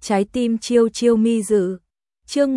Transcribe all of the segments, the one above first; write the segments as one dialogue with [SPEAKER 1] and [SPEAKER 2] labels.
[SPEAKER 1] Trái tim chiêu chiêu mi dự. Chương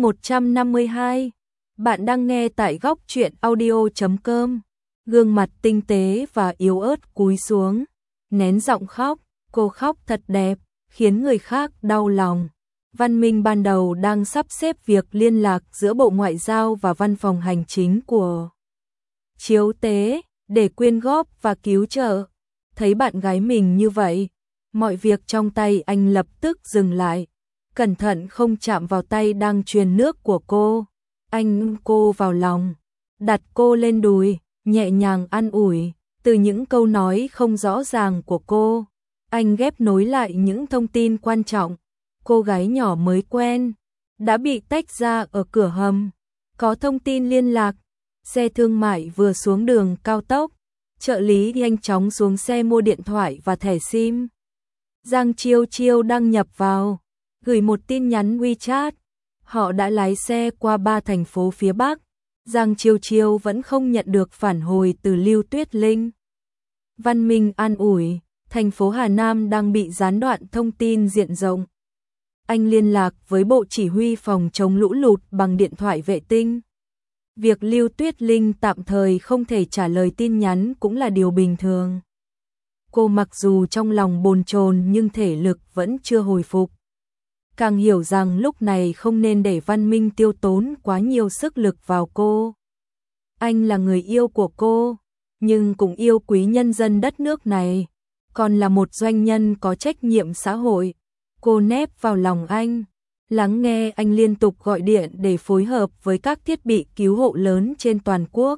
[SPEAKER 1] 152. Bạn đang nghe tại góc truyện audio.com. Gương mặt tinh tế và yếu ớt cúi xuống, nén giọng khóc, cô khóc thật đẹp, khiến người khác đau lòng. Văn Minh ban đầu đang sắp xếp việc liên lạc giữa Bộ Ngoại giao và Văn phòng Hành chính của Chiếu Tế để quyên góp và cứu trợ. Thấy bạn gái mình như vậy, mọi việc trong tay anh lập tức dừng lại, cẩn thận không chạm vào tay đang truyền nước của cô. Anh ôm cô vào lòng, đặt cô lên đùi, nhẹ nhàng an ủi. Từ những câu nói không rõ ràng của cô, anh ghép nối lại những thông tin quan trọng. Cô gái nhỏ mới quen đã bị tách ra ở cửa hầm, có thông tin liên lạc. Xe thương mại vừa xuống đường cao tốc, trợ lý nhanh chóng xuống xe mua điện thoại và thẻ SIM. Giang Chiêu Chiêu đăng nhập vào, gửi một tin nhắn WeChat. Họ đã lái xe qua 3 thành phố phía Bắc. Giang Chiêu Chiêu vẫn không nhận được phản hồi từ Lưu Tuyết Linh. Văn Minh an ủi, thành phố Hà Nam đang bị gián đoạn thông tin diện rộng. Anh liên lạc với Bộ Chỉ huy phòng chống lũ lụt bằng điện thoại vệ tinh. Việc Lưu Tuyết Linh tạm thời không thể trả lời tin nhắn cũng là điều bình thường. Cô mặc dù trong lòng bồn chồn nhưng thể lực vẫn chưa hồi phục. Càng hiểu rằng lúc này không nên để Văn Minh tiêu tốn quá nhiều sức lực vào cô. Anh là người yêu của cô, nhưng cũng yêu quý nhân dân đất nước này, còn là một doanh nhân có trách nhiệm xã hội. Cô nép vào lòng anh, lắng nghe anh liên tục gọi điện để phối hợp với các thiết bị cứu hộ lớn trên toàn quốc.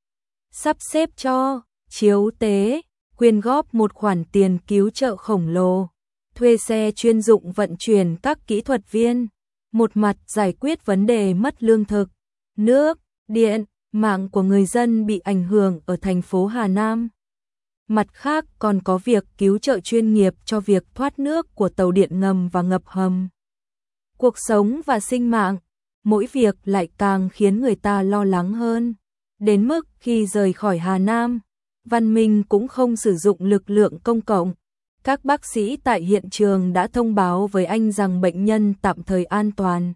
[SPEAKER 1] Sắp xếp cho Chiếu Tế quyên góp một khoản tiền cứu trợ khổng lồ, thuê xe chuyên dụng vận chuyển các kỹ thuật viên, một mặt giải quyết vấn đề mất lương thực, nước, điện, mạng của người dân bị ảnh hưởng ở thành phố Hà Nam. Mặt khác còn có việc cứu trợ chuyên nghiệp cho việc thoát nước của tàu điện ngầm và ngập hầm. Cuộc sống và sinh mạng, mỗi việc lại càng khiến người ta lo lắng hơn. Đến mức khi rời khỏi Hà Nam, Văn Minh cũng không sử dụng lực lượng công cộng. Các bác sĩ tại hiện trường đã thông báo với anh rằng bệnh nhân tạm thời an toàn.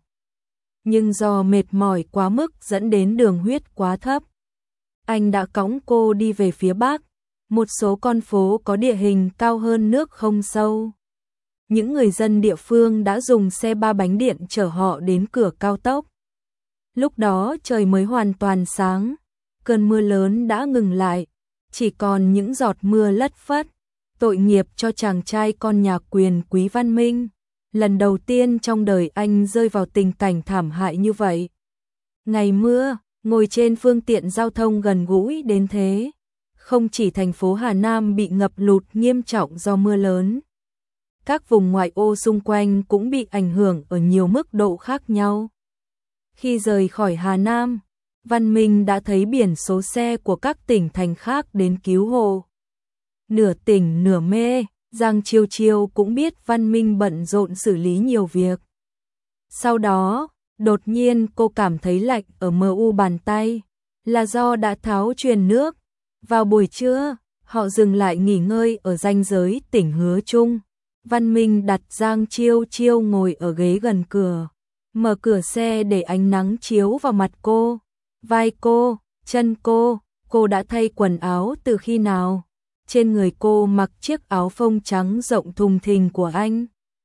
[SPEAKER 1] Nhưng do mệt mỏi quá mức dẫn đến đường huyết quá thấp, anh đã cõng cô đi về phía Bắc, một số con phố có địa hình cao hơn nước không sâu. Những người dân địa phương đã dùng xe 3 bánh điện chở họ đến cửa cao tốc. Lúc đó trời mới hoàn toàn sáng, cơn mưa lớn đã ngừng lại, chỉ còn những giọt mưa lất phất. Tội nghiệp cho chàng trai con nhà quyền quý Văn Minh, lần đầu tiên trong đời anh rơi vào tình cảnh thảm hại như vậy. Ngày mưa, ngồi trên phương tiện giao thông gần gũi đến thế. Không chỉ thành phố Hà Nam bị ngập lụt nghiêm trọng do mưa lớn, các vùng ngoại ô xung quanh cũng bị ảnh hưởng ở nhiều mức độ khác nhau. Khi rời khỏi Hà Nam, Văn Minh đã thấy biển số xe của các tỉnh thành khác đến cứu hộ. Nửa tỉnh nửa mê, Giang Chiêu Chiêu cũng biết Văn Minh bận rộn xử lý nhiều việc. Sau đó, đột nhiên cô cảm thấy lạnh ở mu bàn tay, là do đã tháo truyền nước. Vào buổi trưa, họ dừng lại nghỉ ngơi ở ranh giới tỉnh Hứa Trung. Văn Minh đặt Giang Chiêu Chiêu ngồi ở ghế gần cửa, mở cửa xe để ánh nắng chiếu vào mặt cô, vai cô, chân cô đã thay quần áo từ khi nào? Trên người cô mặc chiếc áo phông trắng rộng thùng thình của anh.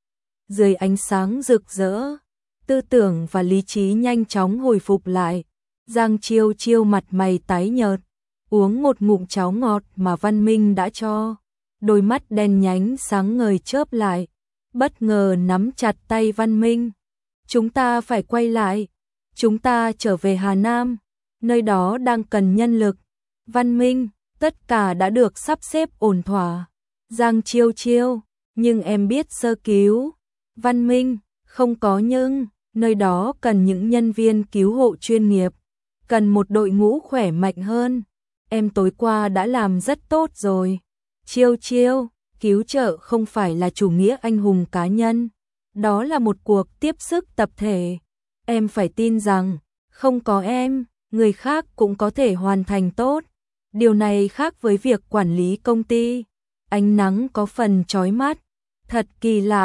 [SPEAKER 1] Dưới ánh sáng rực rỡ, tư tưởng và lý trí nhanh chóng hồi phục lại. Giang Chiêu Chiêu mặt mày tái nhợt, uống một ngụm cháo ngọt mà Văn Minh đã cho. Đôi mắt đen nhánh sáng ngời chớp lại, bất ngờ nắm chặt tay Văn Minh. Chúng ta phải quay lại, chúng ta trở về Hà Nam, nơi đó đang cần nhân lực. Văn Minh, tất cả đã được sắp xếp ổn thỏa. Giang Chiêu Chiêu, nhưng em biết sơ cứu. Văn Minh, không có nhưng, nơi đó cần những nhân viên cứu hộ chuyên nghiệp, cần một đội ngũ khỏe mạnh hơn. Em tối qua đã làm rất tốt rồi. Chiêu Chiêu, cứu trợ không phải là chủ nghĩa anh hùng cá nhân, đó là một cuộc tiếp sức tập thể. Em phải tin rằng, không có em, người khác cũng có thể hoàn thành tốt. Điều này khác với việc quản lý công ty. Ánh nắng có phần chói mắt, thật kỳ lạ.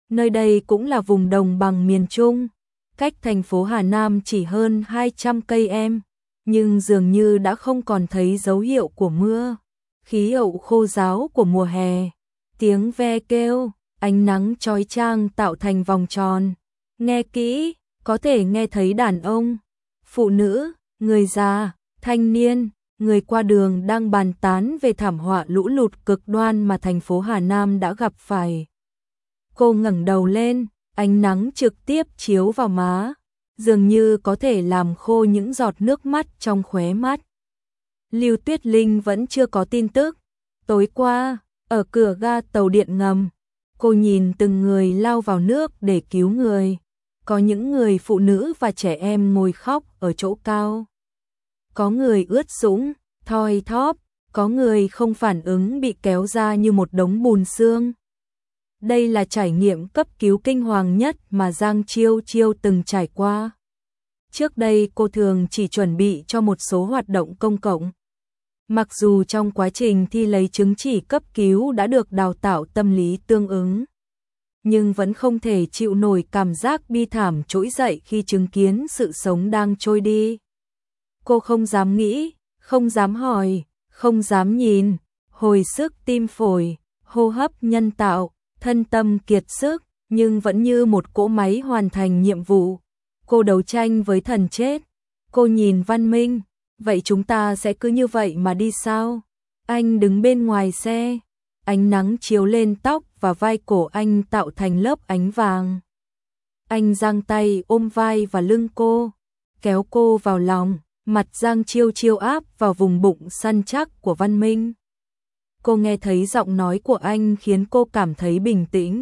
[SPEAKER 1] Nơi đây cũng là vùng đồng bằng miền Trung, cách thành phố Hà Nam chỉ hơn 200 cây, nhưng dường như đã không còn thấy dấu hiệu của mưa. Khí hậu khô ráo của mùa hè, tiếng ve kêu, ánh nắng chói chang tạo thành vòng tròn. Nghe kỹ, có thể nghe thấy đàn ông, phụ nữ, người già, thanh niên, người qua đường đang bàn tán về thảm họa lũ lụt cực đoan mà thành phố Hà Nam đã gặp phải. Cô ngẩng đầu lên, ánh nắng trực tiếp chiếu vào má, dường như có thể làm khô những giọt nước mắt trong khóe mắt. Lưu Tuyết Linh vẫn chưa có tin tức. Tối qua, ở cửa ga tàu điện ngầm, cô nhìn từng người lao vào nước để cứu người. Có những người phụ nữ và trẻ em ngồi khóc ở chỗ cao. Có người ướt sũng, thoi thóp, có người không phản ứng bị kéo ra như một đống bùn xương. Đây là trải nghiệm cấp cứu kinh hoàng nhất mà Giang Chiêu Chiêu từng trải qua. Trước đây cô thường chỉ chuẩn bị cho một số hoạt động công cộng. Mặc dù trong quá trình thi lấy chứng chỉ cấp cứu đã được đào tạo tâm lý tương ứng, nhưng vẫn không thể chịu nổi cảm giác bi thảm trỗi dậy khi chứng kiến sự sống đang trôi đi. Cô không dám nghĩ, không dám hỏi, không dám nhìn, hồi sức tim phổi, hô hấp nhân tạo, thân tâm kiệt sức, nhưng vẫn như một cỗ máy hoàn thành nhiệm vụ. Cô đấu tranh với thần chết. Cô nhìn Văn Minh, vậy chúng ta sẽ cứ như vậy mà đi sao? Anh đứng bên ngoài xe, ánh nắng chiếu lên tóc và vai cổ anh tạo thành lớp ánh vàng. Anh giang tay ôm vai và lưng cô, kéo cô vào lòng, mặt Giang Chiêu Chiêu áp vào vùng bụng săn chắc của Văn Minh. Cô nghe thấy giọng nói của anh khiến cô cảm thấy bình tĩnh.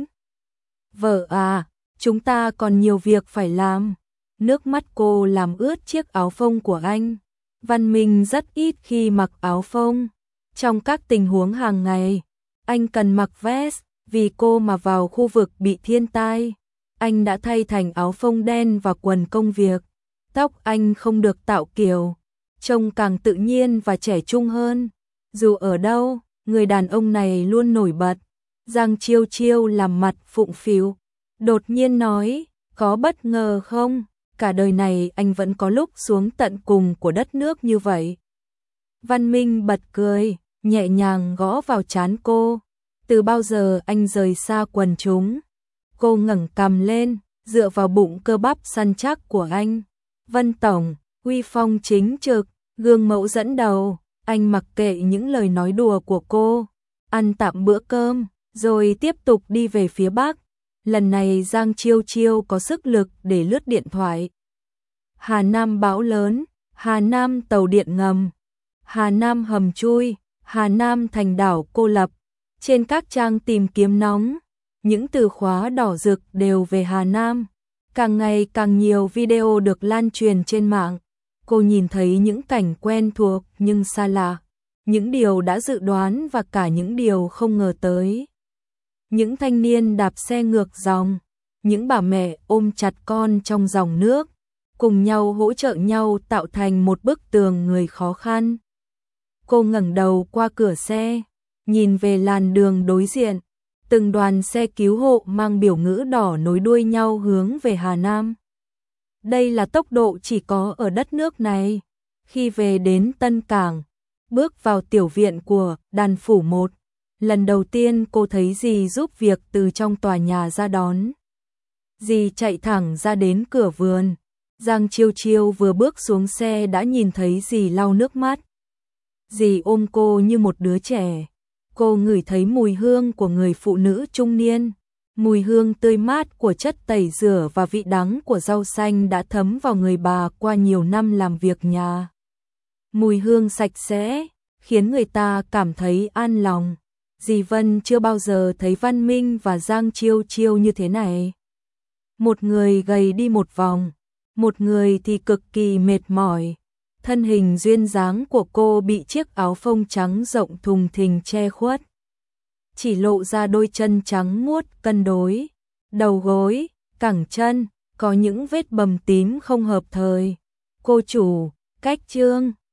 [SPEAKER 1] Vợ à, chúng ta còn nhiều việc phải làm. Nước mắt cô làm ướt chiếc áo phông của anh. Văn Minh rất ít khi mặc áo phông. Trong các tình huống hàng ngày, anh cần mặc vest, vì cô mà vào khu vực bị thiên tai. Anh đã thay thành áo phông đen và quần công việc. Tóc anh không được tạo kiểu, trông càng tự nhiên và trẻ trung hơn. Dù ở đâu, người đàn ông này luôn nổi bật. Giang Chiêu Chiêu làm mặt phụng phịu, đột nhiên nói, có bất ngờ không? Cả đời này anh vẫn có lúc xuống tận cùng của đất nước như vậy. Văn Minh bật cười, nhẹ nhàng gõ vào trán cô. Từ bao giờ anh rời xa quần chúng? Cô ngẩng cằm lên, dựa vào bụng cơ bắp săn chắc của anh. Vân Tổng, uy phong chính trực, gương mẫu dẫn đầu. Anh mặc kệ những lời nói đùa của cô, ăn tạm bữa cơm, rồi tiếp tục đi về phía Bắc. Lần này Giang Chiêu Chiêu có sức lực để lướt điện thoại. Hà Nam bão lớn, Hà Nam tàu điện ngầm, Hà Nam hầm chui, Hà Nam thành đảo cô lập. Trên các trang tìm kiếm nóng, những từ khóa đỏ rực đều về Hà Nam. Càng ngày càng nhiều video được lan truyền trên mạng. Cô nhìn thấy những cảnh quen thuộc nhưng xa lạ, những điều đã dự đoán và cả những điều không ngờ tới. Những thanh niên đạp xe ngược dòng, những bà mẹ ôm chặt con trong dòng nước, cùng nhau hỗ trợ nhau tạo thành một bức tường người khó khăn. Cô ngẩng đầu qua cửa xe, nhìn về làn đường đối diện, từng đoàn xe cứu hộ mang biểu ngữ đỏ nối đuôi nhau hướng về Hà Nam. Đây là tốc độ chỉ có ở đất nước này. Khi về đến Tân Cảng, bước vào tiểu viện của Đàn Phủ 1, lần đầu tiên cô thấy dì giúp việc từ trong tòa nhà ra đón. Dì chạy thẳng ra đến cửa vườn. Giang Chiêu Chiêu vừa bước xuống xe đã nhìn thấy dì lau nước mắt. Dì ôm cô như một đứa trẻ. Cô ngửi thấy mùi hương của người phụ nữ trung niên. Mùi hương tươi mát của chất tẩy rửa và vị đắng của rau xanh đã thấm vào người bà qua nhiều năm làm việc nhà. Mùi hương sạch sẽ, khiến người ta cảm thấy an lòng. Dì Vân chưa bao giờ thấy Văn Minh và Giang Chiêu Chiêu như thế này. Một người gầy đi một vòng, một người thì cực kỳ mệt mỏi. Thân hình duyên dáng của cô bị chiếc áo phông trắng rộng thùng thình che khuất. Chỉ lộ ra đôi chân trắng muốt cân đối, đầu gối, cẳng chân, có những vết bầm tím không hợp thời. Cô chủ, cách trương.